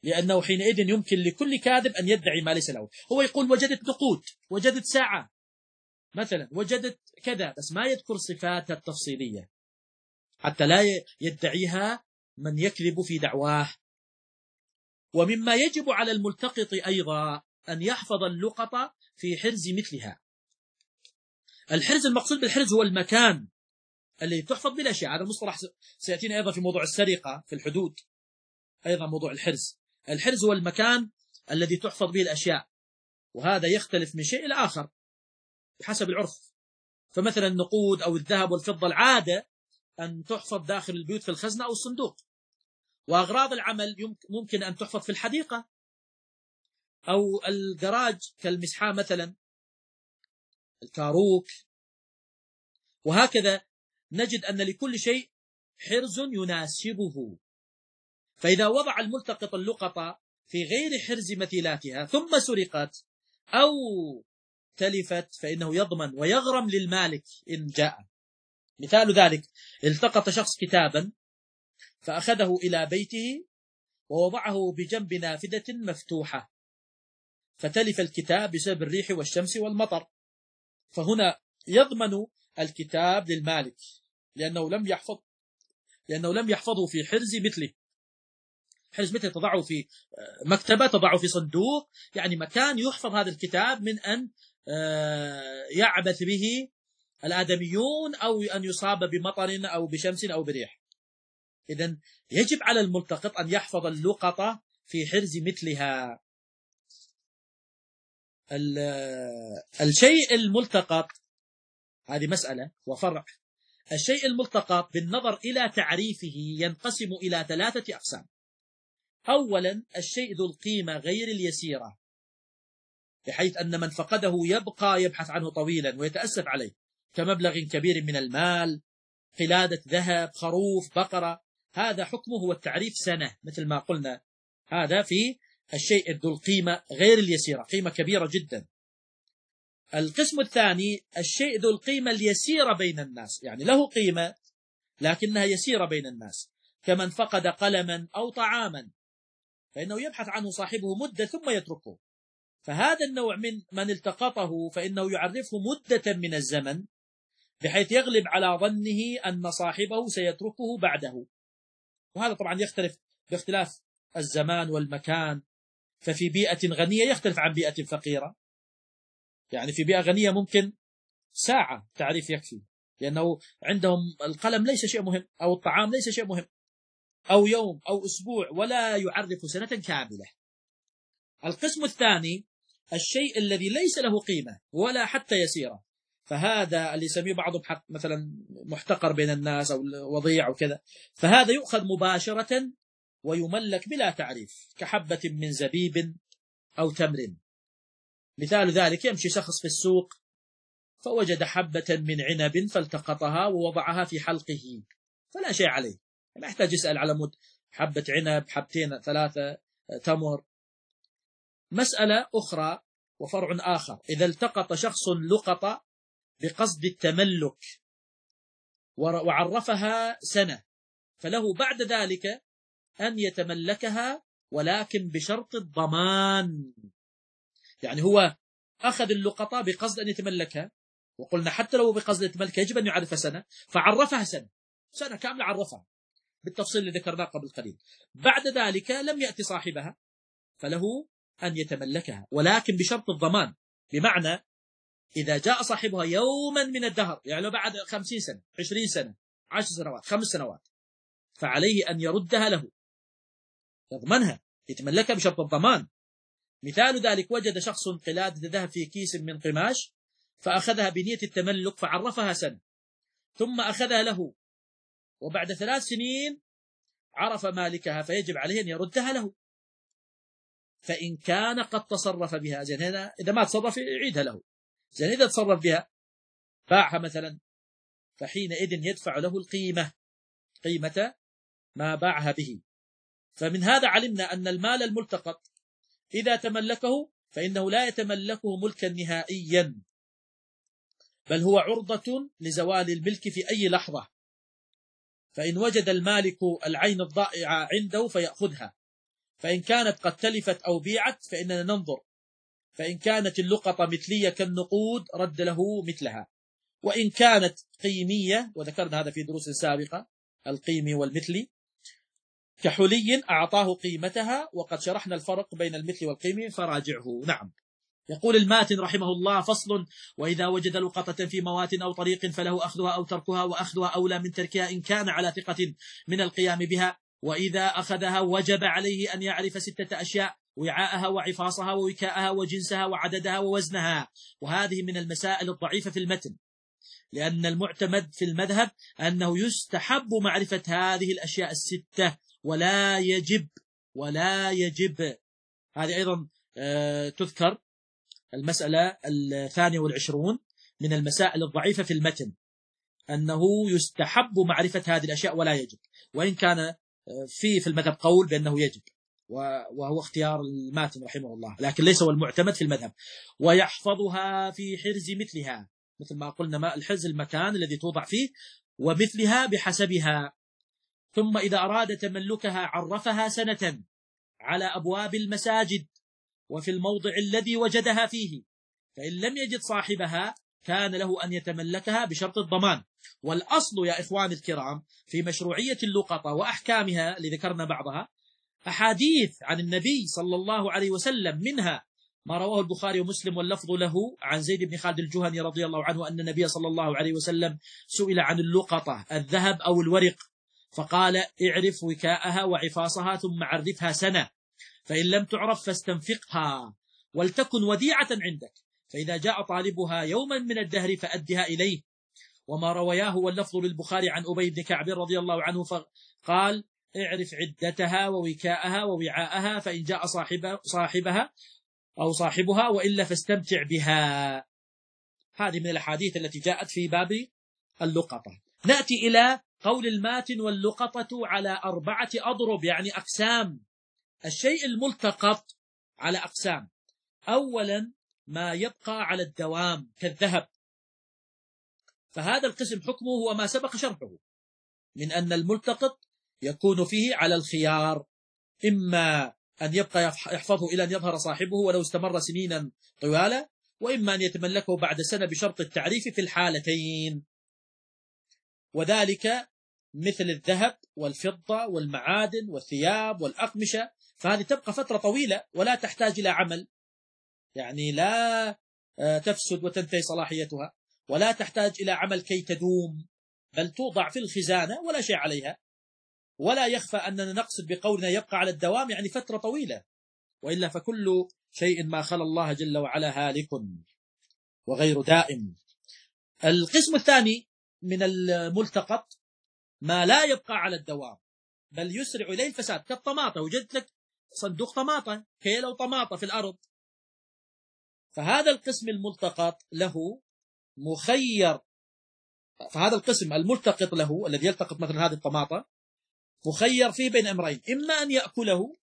لأنه حينئذ يمكن لكل كاذب أن يدعي ما ليس له. هو يقول وجدت نقود، وجدت ساعة مثلا، وجدت كذا، بس ما يذكر صفاتها التفصيلية حتى لا يدعيها من يكذب في دعواه. ومما يجب على الملتقط أيضا أن يحفظ اللقطة في حرز مثلها. الحرز المقصود بالحرز هو المكان الذي تحفظ بالأشياء. هذا المصطلح سيأتينا أيضا في موضوع السرقة في الحدود، أيضا موضوع الحرز. الحرز هو المكان الذي تحفظ به الأشياء، وهذا يختلف من شيء إلى آخر بحسب العرف. فمثلا النقود أو الذهب والفضة العادة أن تحفظ داخل البيوت في الخزنة أو الصندوق، وأغراض العمل ممكن أن تحفظ في الحديقة أو الجراج كالمسحاة مثلا، الكاروك، وهكذا. نجد أن لكل شيء حرز يناسبه. فإذا وضع الملتقط اللقطة في غير حرز مثيلاتها ثم سرقت أو تلفت فإنه يضمن ويغرم للمالك إن جاء. مثال ذلك: التقط شخص كتابا فأخذه إلى بيته ووضعه بجنب نافذة مفتوحة، فتلف الكتاب بسبب الريح والشمس والمطر، فهنا يضمن الكتاب للمالك لأنه لم يحفظ لأنه لم يحفظه في حرز مثله. حرز مثله تضعه في مكتبة، تضعه في صندوق، يعني مكان يحفظ هذا الكتاب من أن يعبث به الآدميون أو أن يصاب بمطر أو بشمس أو بريح. إذن يجب على الملتقط أن يحفظ اللقطة في حرز مثلها. الشيء الملتقط، هذه مسألة وفرع. الشيء الملتقط بالنظر إلى تعريفه ينقسم إلى ثلاثة أقسام. أولا الشيء ذو القيمة غير اليسيرة، بحيث أن من فقده يبقى يبحث عنه طويلا ويتأسف عليه، كمبلغ كبير من المال، قلادة ذهب، خروف، بقرة. هذا حكمه هو التعريف سنة مثل ما قلنا. هذا في الشيء ذو القيمة غير اليسيرة، قيمة كبيرة جدا. القسم الثاني الشيء ذو القيمة اليسيرة بين الناس، يعني له قيمة لكنها يسيرة بين الناس، كمن فقد قلما أو طعاما فإنه يبحث عنه صاحبه مدة ثم يتركه. فهذا النوع من من التقطه فإنه يعرفه مدة من الزمن بحيث يغلب على ظنه أن صاحبه سيتركه بعده. وهذا طبعا يختلف باختلاف الزمان والمكان. ففي بيئة غنية يختلف عن بيئة فقيرة. يعني في بيئة غنية ممكن ساعة تعريف يكفي، لأنه عندهم القلم ليس شيء مهم، أو الطعام ليس شيء مهم، أو يوم أو أسبوع، ولا يعرف سنة كاملة. القسم الثاني الشيء الذي ليس له قيمة ولا حتى يسيرة، فهذا اللي يسميه بعضهم مثلا محتقر بين الناس أو وضيع أو كذا، فهذا يؤخذ مباشرة ويملك بلا تعريف، كحبة من زبيب أو تمر. مثال ذلك: يمشي شخص في السوق فوجد حبة من عنب فالتقطها ووضعها في حلقه، فلا شيء عليه، لا يحتاج يسأل على مد حبة عنب، حبتين، ثلاثة، تمر. مسألة أخرى وفرع آخر: إذا التقط شخص لقطة بقصد التملك وعرفها سنة، فله بعد ذلك أن يتملكها، ولكن بشرط الضمان. يعني هو أخذ اللقطة بقصد أن يتملكها، وقلنا حتى لو بقصد يتملكها يجب أن يعرفها سنة، فعرفها سنة سنة كاملة، عرفها بالتفصيل اللي ذكرناه قبل قليل. بعد ذلك لم يأتي صاحبها فله أن يتملكها، ولكن بشرط الضمان. بمعنى إذا جاء صاحبها يوما من الدهر، يعني لو بعد خمسين سنة، عشرين سنة، عشر سنوات، خمس سنوات، فعليه أن يردها له، يضمنها، يتملكها بشرط الضمان. مثال ذلك: وجد شخص قلادة ذهب في كيس من قماش فأخذها بنية التملك فعرفها سنة، ثم أخذها له، وبعد ثلاث سنين عرف مالكها، فيجب عليه أن يردها له. فإن كان قد تصرف بها، زين، هنا إذا ما تصرف يعيدها له. زين، إذا تصرف بها باعها مثلا، فحينئذ يدفع له القيمة، قيمة ما باعها به. فمن هذا علمنا أن المال الملتقط إذا تملكه فإنه لا يتملكه ملكا نهائيا، بل هو عرضة لزوال الملك في أي لحظة. فإن وجد المالك العين الضائعة عنده فيأخذها، فإن كانت قد تلفت أو بيعت فإننا ننظر، فإن كانت اللقطة مثلية كالنقود رد له مثلها، وإن كانت قيمية، وذكرنا هذا في دروس سابقة القيمي والمثلي، كحلي أعطاه قيمتها، وقد شرحنا الفرق بين المثل والقيمي فراجعه. نعم. يقول الماتن رحمه الله: فصل: وإذا وجد لقطة في موات أو طريق فله أخذها أو تركها، وأخذها أولى من تركها إن كان على ثقة من القيام بها. وإذا أخذها وجب عليه أن يعرف ستة أشياء: وعاءها وعفاصها ووكاءها وجنسها وعددها ووزنها. وهذه من المسائل الضعيفة في المتن، لأن المعتمد في المذهب أنه يستحب معرفة هذه الأشياء الستة ولا يجب ولا يجب هذه أيضا تذكر المسألة الثانية والعشرون من المسائل الضعيفة في المتن، أنه يستحب معرفة هذه الأشياء ولا يجب، وإن كان في في المذهب قول بأنه يجب، وهو اختيار الماتن رحمه الله، لكن ليس هو المعتمد في المذهب. ويحفظها في حرز مثلها، مثل ما قلنا ما الحرز المكان الذي توضع فيه، ومثلها بحسبها. ثم إذا أراد تملكها عرفها سنة على أبواب المساجد وفي الموضع الذي وجدها فيه، فإن لم يجد صاحبها كان له أن يتملكها بشرط الضمان. والأصل يا إخوان الكرام في مشروعية اللقطة وأحكامها اللي ذكرنا بعضها أحاديث عن النبي صلى الله عليه وسلم، منها ما رواه البخاري ومسلم واللفظ له عن زيد بن خالد الجهني رضي الله عنه أن النبي صلى الله عليه وسلم سئل عن اللقطة الذهب أو الورق فقال: اعرف وكاءها وعفاصها ثم عرفها سنة، فإن لم تعرف فاستنفقها ولتكن وديعة عندك، فإذا جاء طالبها يوما من الدهر فأدها إليه. وما روياه واللفظ للبخاري عن أبي بن كعب رضي الله عنه فقال: اعرف عدتها ووكاءها ووعاءها، فإن جاء صاحب صاحبها أو صاحبها وإلا فاستمتع بها. هذه من الأحاديث التي جاءت في باب اللقطة. نأتي إلى قول الماتن: واللقطة على أربعة أضرب، يعني أقسام. الشيء الملتقط على أقسام: أولا ما يبقى على الدوام كالذهب، فهذا القسم حكمه هو ما سبق شرحه من أن الملتقط يكون فيه على الخيار، إما أن يبقى يحفظه إلى أن يظهر صاحبه ولو استمر سنينا طوالة، وإما أن يتملكه بعد سنة بشرط التعريف في الحالتين، وذلك مثل الذهب والفضة والمعادن والثياب والأقمشة، فهذه تبقى فترة طويلة ولا تحتاج إلى عمل، يعني لا تفسد وتنتهي صلاحيتها، ولا تحتاج إلى عمل كي تدوم، بل توضع في الخزانة ولا شيء عليها. ولا يخفى أننا نقصد بقولنا يبقى على الدوام يعني فترة طويلة، وإلا فكل شيء ما خلا الله جل وعلا هالك وغير دائم. القسم الثاني من الملتقط ما لا يبقى على الدوام بل يسرع إليه الفساد، كالطماطة، وجدت لك صندوق طماطة، كيلو طماطة في الأرض، فهذا القسم الملتقط له مخير، فهذا القسم الملتقط له الذي يلتقط مثلا هذه الطماطة مخير فيه بين أمرين: إما أن يأكله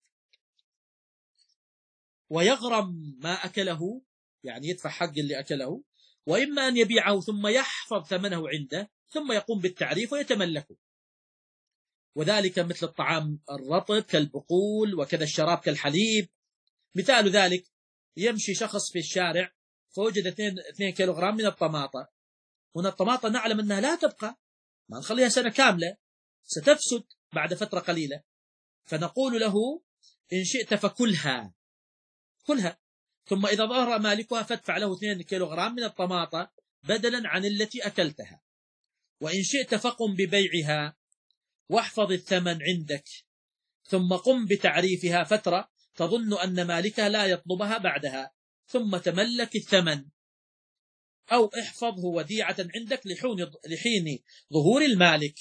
ويغرم ما أكله، يعني يدفع حق اللي أكله، وإما أن يبيعه ثم يحفظ ثمنه عنده ثم يقوم بالتعريف ويتملكه. وذلك مثل الطعام الرطب كالبقول، وكذا الشراب كالحليب. مثال ذلك: يمشي شخص في الشارع فوجد اثنين كيلوغرام من الطماطة. هنا الطماطة نعلم أنها لا تبقى، ما نخليها سنة كاملة، ستفسد بعد فترة قليلة، فنقول له: إن شئت فكلها كلها، ثم إذا ظهر مالكها فادفع له اثنين كيلوغرام من الطماطة بدلا عن التي أكلتها، وإن شئت فقم ببيعها واحفظ الثمن عندك، ثم قم بتعريفها فترة تظن أن مالكها لا يطلبها بعدها، ثم تملك الثمن، أو احفظه وديعة عندك لحين ظهور المالك.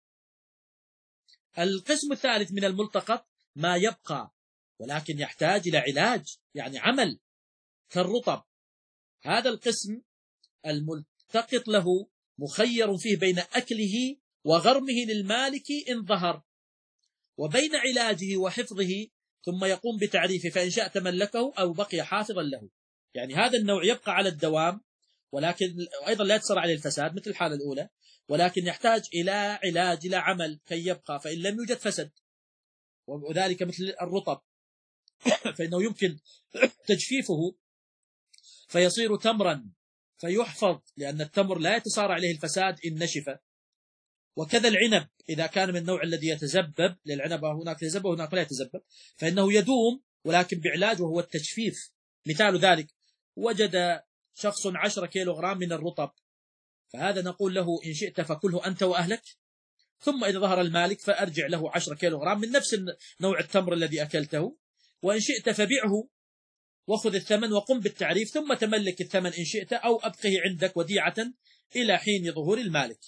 القسم الثالث من الملتقط ما يبقى ولكن يحتاج إلى علاج، يعني عمل، كالرطب. هذا القسم الملتقط له مخير فيه بين أكله وغرمه للمالك إن ظهر، وبين علاجه وحفظه، ثم يقوم بتعريفه، فإن شاء تملكه أو بقي حافظا له. يعني هذا النوع يبقى على الدوام، ولكن أيضا لا يتصل عليه الفساد مثل الحالة الأولى، ولكن يحتاج إلى علاج، إلى عمل كي يبقى، فإن لم يوجد فسد. وذلك مثل الرطب فإنه يمكن تجفيفه فيصير تمرا فيحفظ، لأن التمر لا يتصارع عليه الفساد إن نشف. وكذا العنب إذا كان من النوع الذي يتزبب، للعنب هناك يتزبب وهناك لا يتزبب، فإنه يدوم ولكن بعلاج وهو التجفيف. مثال ذلك وجد شخص عشرة كيلو غرام من الرطب، فهذا نقول له إن شئت فكله أنت وأهلك، ثم إذا ظهر المالك فأرجع له عشرة كيلو غرام من نفس نوع التمر الذي أكلته، وإن شئت فبيعه وخذ الثمن وقم بالتعريف ثم تملك الثمن إن شئت، أو أبقه عندك وديعة إلى حين ظهور المالك.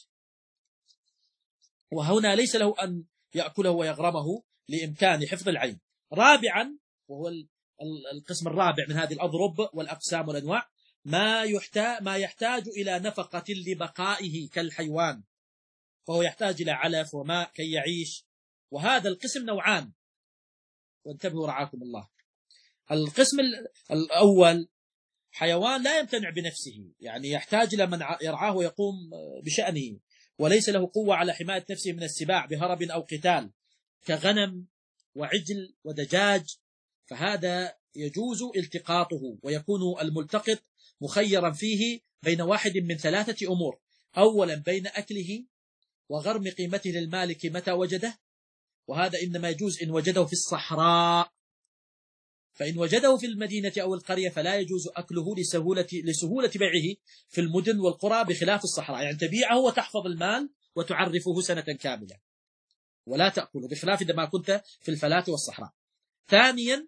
وهنا ليس له أن يأكله ويغرمه لإمكان حفظ العين. رابعا، وهو القسم الرابع من هذه الأضرب والأقسام والأنواع، ما يحتاج ما يحتاج إلى نفقة لبقائه كالحيوان، فهو يحتاج إلى علف وماء كي يعيش. وهذا القسم نوعان، وانتبهوا رعاكم الله. القسم الأول حيوان لا يمتنع بنفسه، يعني يحتاج إلى من يرعاه ويقوم بشأنه، وليس له قوة على حماية نفسه من السباع بهرب أو قتال، كغنم وعجل ودجاج، فهذا يجوز التقاطه، ويكون الملتقط مخيرا فيه بين واحد من ثلاثة أمور: أولا بين أكله وغرم قيمته للمالك متى وجده، وهذا إنما يجوز إن وجده في الصحراء، فإن وجده في المدينة أو القرية فلا يجوز أكله لسهولة, لسهولة بيعه في المدن والقرى، بخلاف الصحراء، يعني تبيعه وتحفظ المال وتعرفه سنة كاملة ولا تأكله، بخلاف عندما كنت في الفلاة والصحراء. ثانيا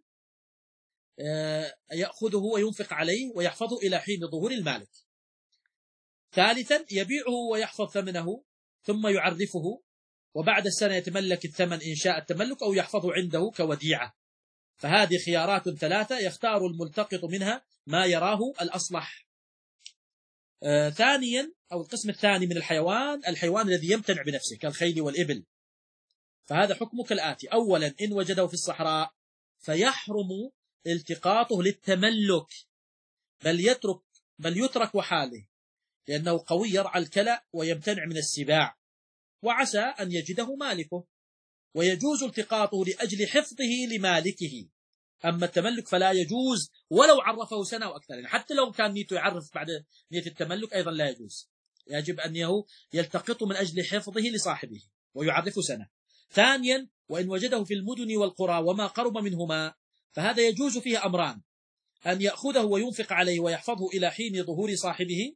يأخذه وينفق عليه ويحفظه إلى حين ظهور المالك. ثالثا يبيعه ويحفظ ثمنه ثم يعرفه، وبعد السنة يتملك الثمن إن شاء التملك، أو يحفظه عنده كوديعة. فهذه خيارات ثلاثة يختار الملتقط منها ما يراه الأصلح. آه ثانيا أو القسم الثاني من الحيوان، الحيوان الذي يمتنع بنفسه كالخيل والإبل، فهذا حكمه كالآتي: أولا إن وجده في الصحراء فيحرم التقاطه للتملك، بل يترك بل يترك وحاله، لأنه قوي يرعى الكلأ ويمتنع من السباع، وعسى أن يجده مالكه، ويجوز التقاطه لأجل حفظه لمالكه. أما التملك فلا يجوز ولو عرفه سنة وأكثر، يعني حتى لو كان نيته يعرف بعد نية التملك أيضا لا يجوز، يجب أن يلتقط من أجل حفظه لصاحبه ويعرفه سنة. ثانيا وإن وجده في المدن والقرى وما قرب منهما، فهذا يجوز فيه أمران: أن يأخذه وينفق عليه ويحفظه إلى حين ظهور صاحبه،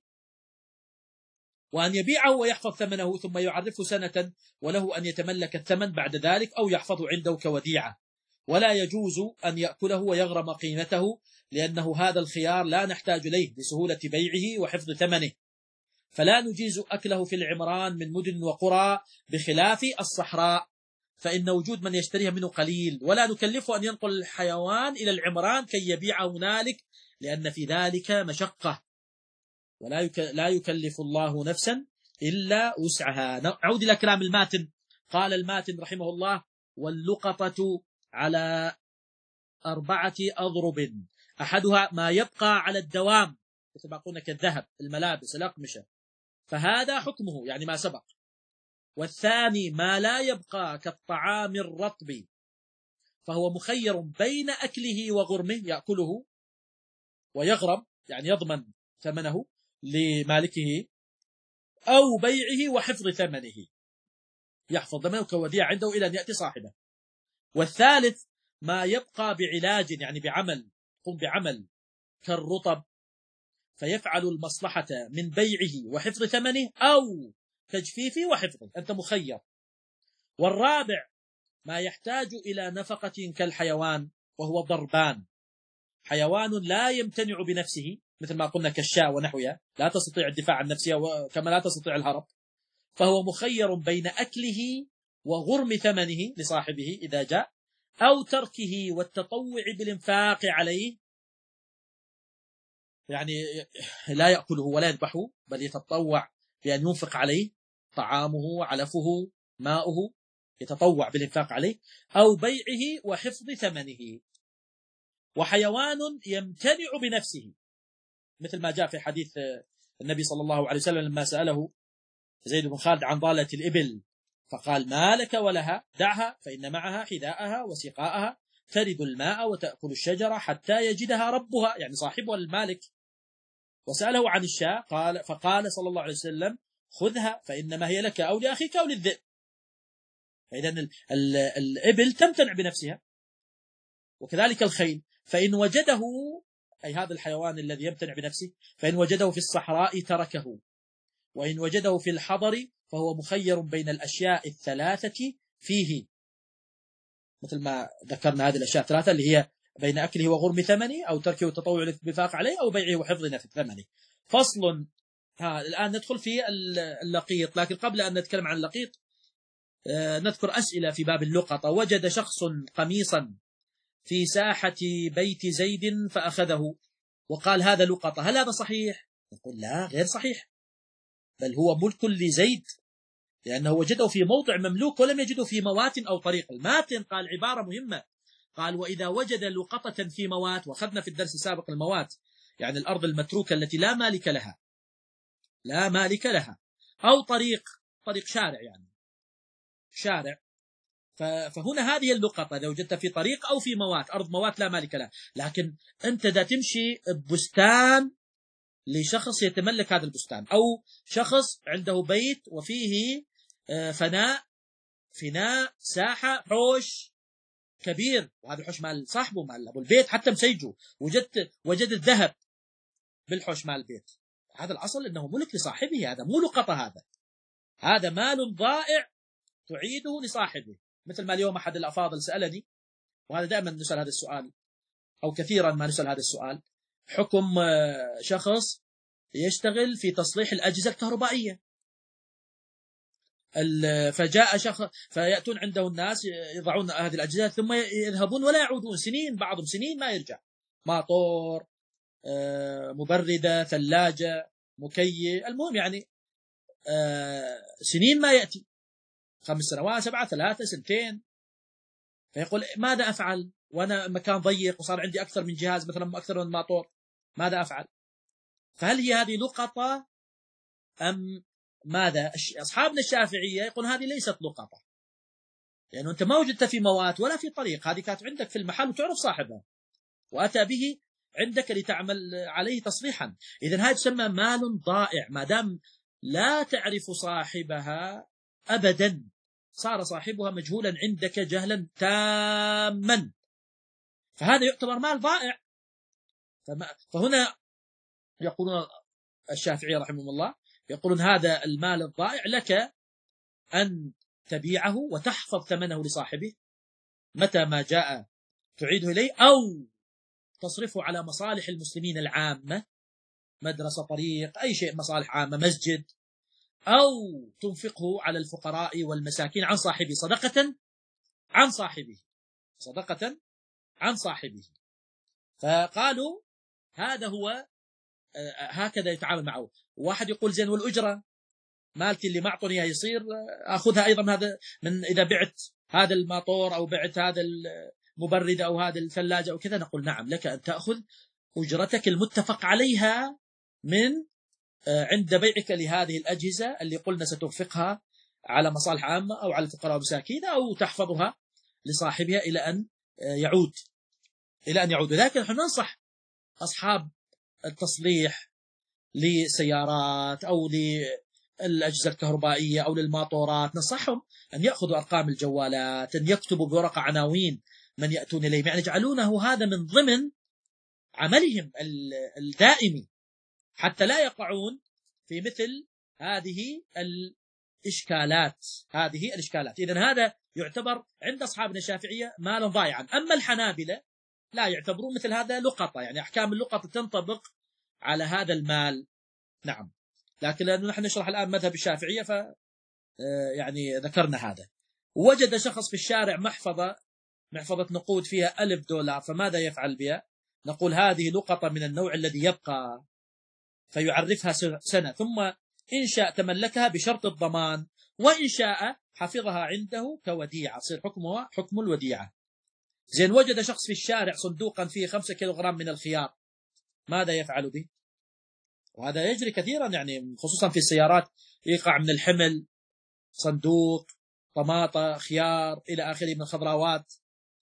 وأن يبيعه ويحفظ ثمنه ثم يعرفه سنة، وله أن يتملك الثمن بعد ذلك أو يحفظه عنده كوديعة. ولا يجوز أن يأكله ويغرم قيمته، لأنه هذا الخيار لا نحتاج إليه لسهولة بيعه وحفظ ثمنه، فلا نجيز أكله في العمران من مدن وقرى، بخلاف الصحراء، فإن وجود من يشتريها منه قليل، ولا نكلفه أن ينقل الحيوان إلى العمران كي يبيعه هنالك، لأن في ذلك مشقة، ولا يك... لا يكلف الله نفسا إلا وسعها. نعود إلى كلام الماتن. قال الماتن رحمه الله: واللقطة على أربعة أضرب، أحدها ما يبقى على الدوام، مثل ما قلنا كالذهب، الملابس، الأقمشة، فهذا حكمه يعني ما سبق. والثاني ما لا يبقى كالطعام الرطب، فهو مخير بين أكله وغرمه، يأكله ويغرم يعني يضمن ثمنه لمالكه، أو بيعه وحفظ ثمنه، يحفظ ثمنه كوديعة عنده إلى أن يأتي صاحبه. والثالث ما يبقى بعلاج يعني بعمل، قم بعمل كالرطب، فيفعل المصلحة من بيعه وحفظ ثمنه أو تجفيفه وحفظه، أنت مخير. والرابع ما يحتاج إلى نفقة كالحيوان، وهو ضربان: حيوان لا يمتنع بنفسه، مثل ما قلنا كالشاة ونحوها، لا تستطيع الدفاع عن نفسها كما لا تستطيع الهرب، فهو مخير بين أكله وغرم ثمنه لصاحبه إذا جاء، أو تركه والتطوع بالإنفاق عليه، يعني لا يأكله ولا يذبحه، بل يتطوع بأن ينفق عليه طعامه علفه ماؤه، يتطوع بالإنفاق عليه، أو بيعه وحفظ ثمنه. وحيوان يمتنع بنفسه، مثل ما جاء في حديث النبي صلى الله عليه وسلم لما سأله زيد بن خالد عن ضالة الإبل، فقال: ما لك ولها؟ دعها، فإن معها حذاءها وسقاءها، ترد الماء وتأكل الشجرة حتى يجدها ربها، يعني صاحبها المالك. وسأله عن الشاة قال فقال صلى الله عليه وسلم خذها فإنما هي لك أو لأخيك أو للذئب. فإذا الإبل تمتنع بنفسها، وكذلك الخيل. فإن وجده، أي هذا الحيوان الذي يمتنع بنفسه، فإن وجده في الصحراء تركه، وإن وجده في الحضر فهو مخير بين الأشياء الثلاثة فيه، مثل ما ذكرنا هذه الأشياء الثلاثة اللي هي بين أكله وغرم ثمنه، أو تركه والتطوع البفاق عليه، أو بيعه وحفظ نفس ثمنه. فصل. ها الآن ندخل في اللقيط، لكن قبل أن نتكلم عن اللقيط نذكر أسئلة في باب اللقطة. وجد شخص قميصا في ساحة بيت زيد فأخذه وقال هذا لقطة، هل هذا صحيح؟ نقول لا، غير صحيح، بل هو ملك لزيد، لأنه وجده في موضع مملوك ولم يجده في موات أو طريق. الماتن قال عبارة مهمة، قال وإذا وجد لقطة في موات، وأخذنا في الدرس السابق الموات يعني الأرض المتروكة التي لا مالك لها، لا مالك لها، أو طريق، طريق شارع، يعني شارع. فهنا هذه اللقطة إذا وجدت في طريق أو في موات، أرض موات لا مالك لها. لكن أنت دا تمشي ببستان لشخص يتملك هذا البستان، أو شخص عنده بيت وفيه فناء فناء ساحة حوش كبير، وهذا الحوش مال صاحبه، مال أبو البيت، حتى مسيجه، وجدت وجد الذهب بالحوش مال البيت، هذا الأصل أنه ملك لصاحبه، هذا مو لقطة، هذا هذا مال ضائع تعيده لصاحبه. مثل ما اليوم أحد الأفاضل سألني، وهذا دائما نسأل هذا السؤال أو كثيرا ما نسأل هذا السؤال، حكم شخص يشتغل في تصليح الأجهزة الكهربائية، فجاء شخص فيأتون عنده الناس يضعون هذه الأجهزة ثم يذهبون ولا يعودون سنين، بعضهم سنين ما يرجع، ماطور، مبردة، ثلاجة، مكيف، المهم يعني سنين ما يأتي، خمس سنوات، سبعة، ثلاثة، سنتين. فيقول ماذا أفعل وأنا مكان ضيق وصار عندي أكثر من جهاز، مثلا أكثر من ماطور، ماذا أفعل؟ فهل هي هذه لقطة أم ماذا؟ أصحابنا الشافعية يقول هذه ليست لقطة، لأنه يعني أنت ما وجدت في موات ولا في طريق، هذه كانت عندك في المحل وتعرف صاحبها وأتى به عندك لتعمل عليه تصليحا. إذن هذا تسمى مال ضائع، ما دام لا تعرف صاحبها أبدا، صار صاحبها مجهولا عندك جهلا تاما، فهذا يعتبر مال ضائع. فهنا يقولون الشافعية رحمه الله يقولون هذا المال الضائع لك أن تبيعه وتحفظ ثمنه لصاحبه، متى ما جاء تعيده إليه، أو تصرفه على مصالح المسلمين العامة، مدرسة، طريق، أي شيء، مصالح عامة، مسجد، أو تنفقه على الفقراء والمساكين عن صاحبه، صدقة عن صاحبه، صدقة عن صاحبه. فقالوا هذا هو هكذا يتعامل معه. واحد يقول زين والأجرة مالتي اللي معطني يصير أخذها أيضا هذا من إذا بعت هذا الماطور أو بعت هذا المبرد أو هذا الثلاجة أو كذا، نقول نعم لك أن تأخذ أجرتك المتفق عليها من عند بيعك لهذه الأجهزة اللي قلنا ستنفقها على مصالح عامة أو على الفقراء والمساكين، أو تحفظها لصاحبها إلى أن يعود إلى أن يعود. لكن نحن ننصح أصحاب التصليح لسيارات أو للأجهزة الكهربائية أو للماطورات، ننصحهم أن يأخذوا أرقام الجوالات، أن يكتبوا بورقة عناوين من يأتون إليه، يعني يجعلونه هذا من ضمن عملهم الدائمي حتى لا يقعون في مثل هذه الإشكالات هذه الإشكالات. إذن هذا يعتبر عند أصحابنا الشافعية مالا ضائعا. أما الحنابلة لا يعتبرون مثل هذا لقطة، يعني أحكام اللقطة تنطبق على هذا المال. نعم، لكن لأنه نحن نشرح الآن مذهب الشافعية ف يعني ذكرنا هذا. وجد شخص في الشارع محفظة محفظة نقود فيها ألف دولار، فماذا يفعل بها؟ نقول هذه لقطة من النوع الذي يبقى، فيعرفها سنة، ثم إن شاء تملكها بشرط الضمان، وإن شاء حفظها عنده كوديعة، يصير حكمها حكم الوديعة. زين وجد شخص في الشارع صندوقا فيه خمسة كيلوغرام من الخيار، ماذا يفعل به؟ وهذا يجري كثيرا، يعني خصوصا في السيارات، يقع من الحمل صندوق طماطة، خيار، إلى آخره من الخضروات.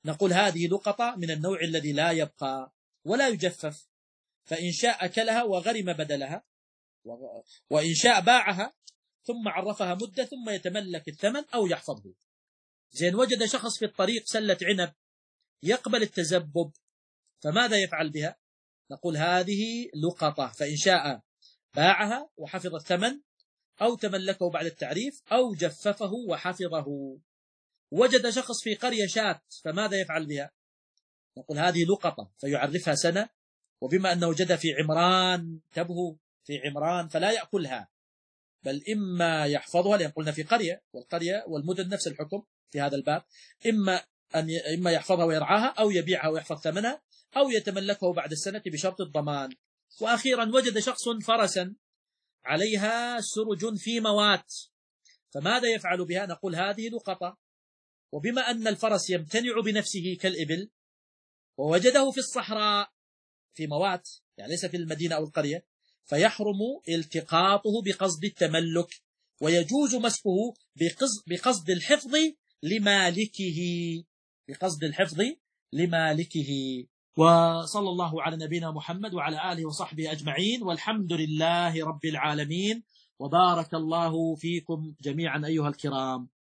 نقول هذه لقطة من النوع الذي لا يبقى ولا يجفف، فإن شاء أكلها وغرم بدلها، وإن شاء باعها ثم عرفها مدة ثم يتملك الثمن أو يحفظه. زين، وجد شخص في الطريق سلة عنب يقبل التزبب، فماذا يفعل بها؟ نقول هذه لقطة، فإن شاء باعها وحفظ الثمن، أو تملكه بعد التعريف، أو جففه وحفظه. وجد شخص في قرية شاة، فماذا يفعل بها؟ نقول هذه لقطة، فيعرفها سنة، وبما أنه وجد في عمران تبهو في عمران فلا يأكلها، بل إما يحفظها، لأن قلنا في قرية، والقرية والمدن نفس الحكم في هذا الباب، إما أن إما يحفظها ويرعاها، أو يبيعها ويحفظ ثمنها، أو يتملكه بعد السنة بشرط الضمان. وأخيرا وجد شخص فرسا عليها سرج في موات، فماذا يفعل بها؟ نقول هذه لقطة، وبما أن الفرس يمتنع بنفسه كالإبل، ووجده في الصحراء في موات، يعني ليس في المدينة أو القرية، فيحرم التقاطه بقصد التملك، ويجوز مسكه بقصد الحفظ لمالكه، بقصد الحفظ لمالكه. وصلى الله على نبينا محمد وعلى آله وصحبه أجمعين، والحمد لله رب العالمين، وبارك الله فيكم جميعا أيها الكرام.